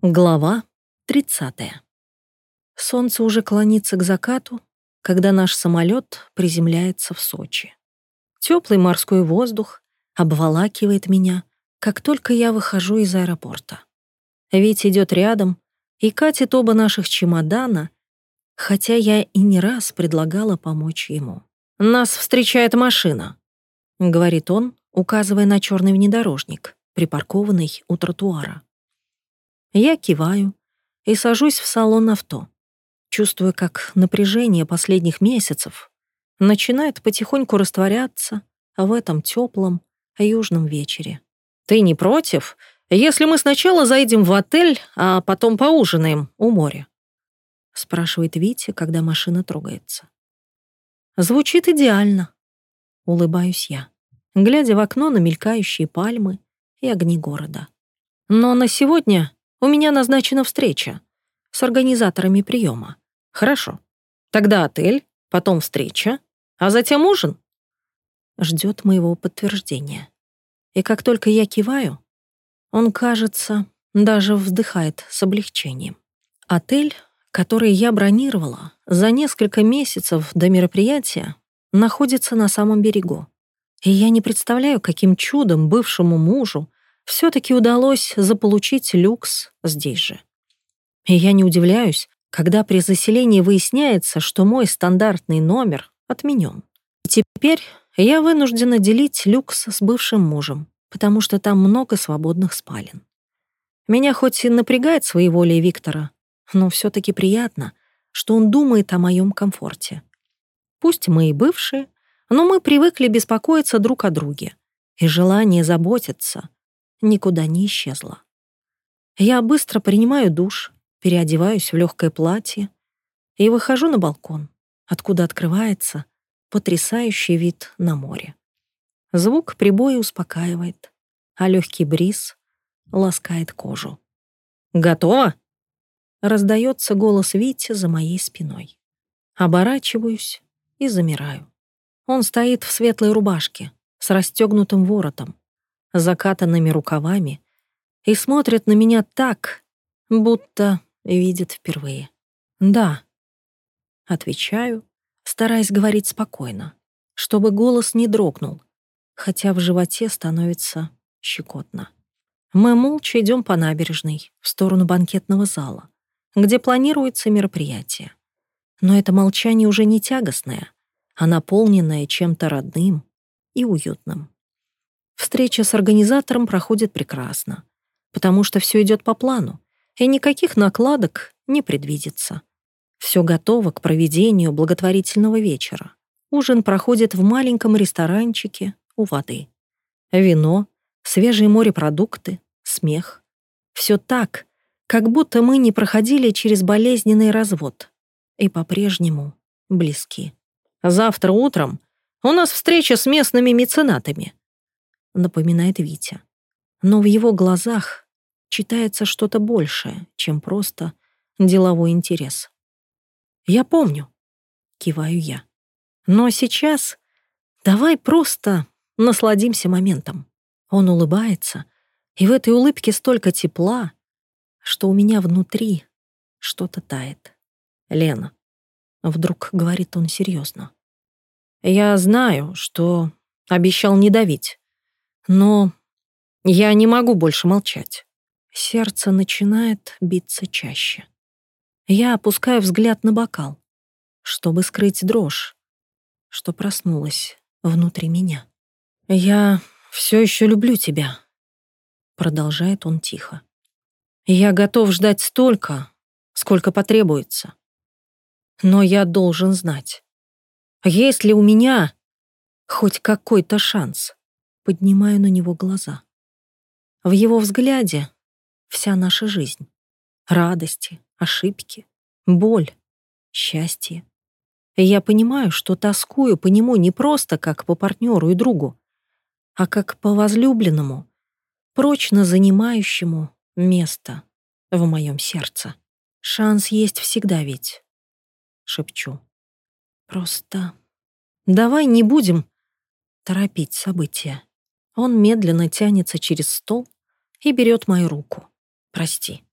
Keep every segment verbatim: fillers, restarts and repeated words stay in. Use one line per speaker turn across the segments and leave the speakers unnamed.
Глава тридцатая. Солнце уже клонится к закату, когда наш самолет приземляется в Сочи. Теплый морской воздух обволакивает меня, как только я выхожу из аэропорта. Витя идет рядом и катит оба наших чемодана, хотя я и не раз предлагала помочь ему. «Нас встречает машина», — говорит он, указывая на черный внедорожник, припаркованный у тротуара. Я киваю и сажусь в салон авто, чувствуя, как напряжение последних месяцев начинает потихоньку растворяться в этом теплом южном вечере. «Ты не против, если мы сначала заедем в отель, а потом поужинаем у моря?» — спрашивает Витя, когда машина трогается. «Звучит идеально», — улыбаюсь я, глядя в окно на мелькающие пальмы и огни города. «Но на сегодня у меня назначена встреча с организаторами приема. Хорошо. Тогда отель, потом встреча, а затем ужин?» Ждет моего подтверждения. И как только я киваю, он, кажется, даже вздыхает с облегчением. Отель, который я бронировала за несколько месяцев до мероприятия, находится на самом берегу. И я не представляю, каким чудом бывшему мужу все-таки удалось заполучить люкс здесь же. И я не удивляюсь, когда при заселении выясняется, что мой стандартный номер отменен. И теперь я вынуждена делить люкс с бывшим мужем, потому что там много свободных спален. Меня хоть и напрягает своеволие Виктора, но все-таки приятно, что он думает о моем комфорте. Пусть мы и бывшие, но мы привыкли беспокоиться друг о друге, и желание заботиться никуда не исчезло. Я быстро принимаю душ, переодеваюсь в легкое платье и выхожу на балкон, откуда открывается потрясающий вид на море. Звук прибоя успокаивает, а легкий бриз ласкает кожу. «Готово?» — раздается голос Вити за моей спиной. Оборачиваюсь и замираю. Он стоит в светлой рубашке с расстегнутым воротом, закатанными рукавами, и смотрит на меня так, будто видит впервые. «Да», — отвечаю, стараясь говорить спокойно, чтобы голос не дрогнул, хотя в животе становится щекотно. Мы молча идем по набережной в сторону банкетного зала, где планируется мероприятие. Но это молчание уже не тягостное, а наполненное чем-то родным и уютным. Встреча с организатором проходит прекрасно, потому что все идет по плану, и никаких накладок не предвидится. Все готово к проведению благотворительного вечера. Ужин проходит в маленьком ресторанчике у воды. Вино, свежие морепродукты, смех. Все так, как будто мы не проходили через болезненный развод и по-прежнему близки. «Завтра утром у нас встреча с местными меценатами», — напоминает Витя. Но в его глазах читается что-то большее, чем просто деловой интерес. «Я помню», — киваю я. «Но сейчас давай просто насладимся моментом». Он улыбается, и в этой улыбке столько тепла, что у меня внутри что-то тает. «Лена», — вдруг говорит он серьезно, — «я знаю, что обещал не давить, но я не могу больше молчать». Сердце начинает биться чаще. Я опускаю взгляд на бокал, чтобы скрыть дрожь, что проснулась внутри меня. «Я все еще люблю тебя», — продолжает он тихо. «Я готов ждать столько, сколько потребуется. Но я должен знать, есть ли у меня хоть какой-то шанс». Поднимаю на него глаза. В его взгляде вся наша жизнь. Радости, ошибки, боль, счастье. И я понимаю, что тоскую по нему не просто как по партнеру и другу, а как по возлюбленному, прочно занимающему место в моем сердце. «Шанс есть всегда ведь», — шепчу. «Просто давай не будем торопить события». Он медленно тянется через стол и берет мою руку. «Прости,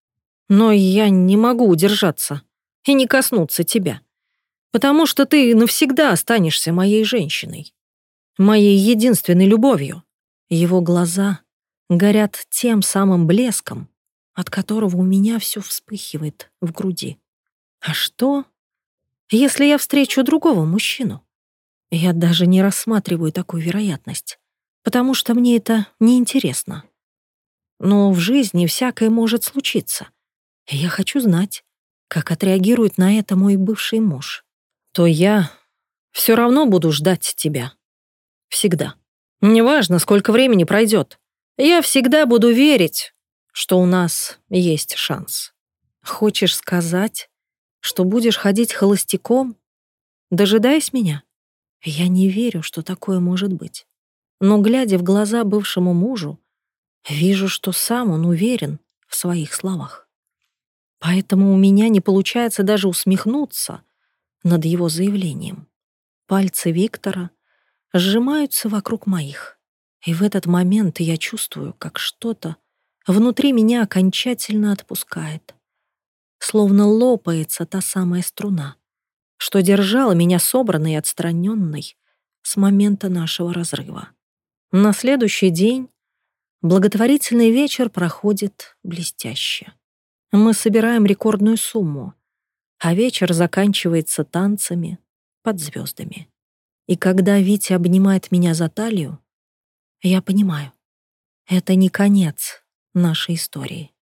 Но я не могу удержаться и не коснуться тебя, потому что ты навсегда останешься моей женщиной, моей единственной любовью». Его глаза горят тем самым блеском, от которого у меня все вспыхивает в груди. А что, если я встречу другого мужчину? Я даже не рассматриваю такую вероятность, потому что мне это неинтересно. Но в жизни всякое может случиться. И я хочу знать, как отреагирует на это мой бывший муж. То я все равно буду ждать тебя. Всегда. Неважно, сколько времени пройдет. Я всегда буду верить, что у нас есть шанс. Хочешь сказать, что будешь ходить холостяком, дожидаясь меня? Я не верю, что такое может быть. Но, глядя в глаза бывшему мужу, вижу, что сам он уверен в своих словах. Поэтому у меня не получается даже усмехнуться над его заявлением. Пальцы Виктора сжимаются вокруг моих. И в этот момент я чувствую, как что-то внутри меня окончательно отпускает. Словно лопается та самая струна, что держала меня собранной и отстраненной с момента нашего разрыва. На следующий день благотворительный вечер проходит блестяще. Мы собираем рекордную сумму, а вечер заканчивается танцами под звездами. И когда Витя обнимает меня за талию, я понимаю, это не конец нашей истории.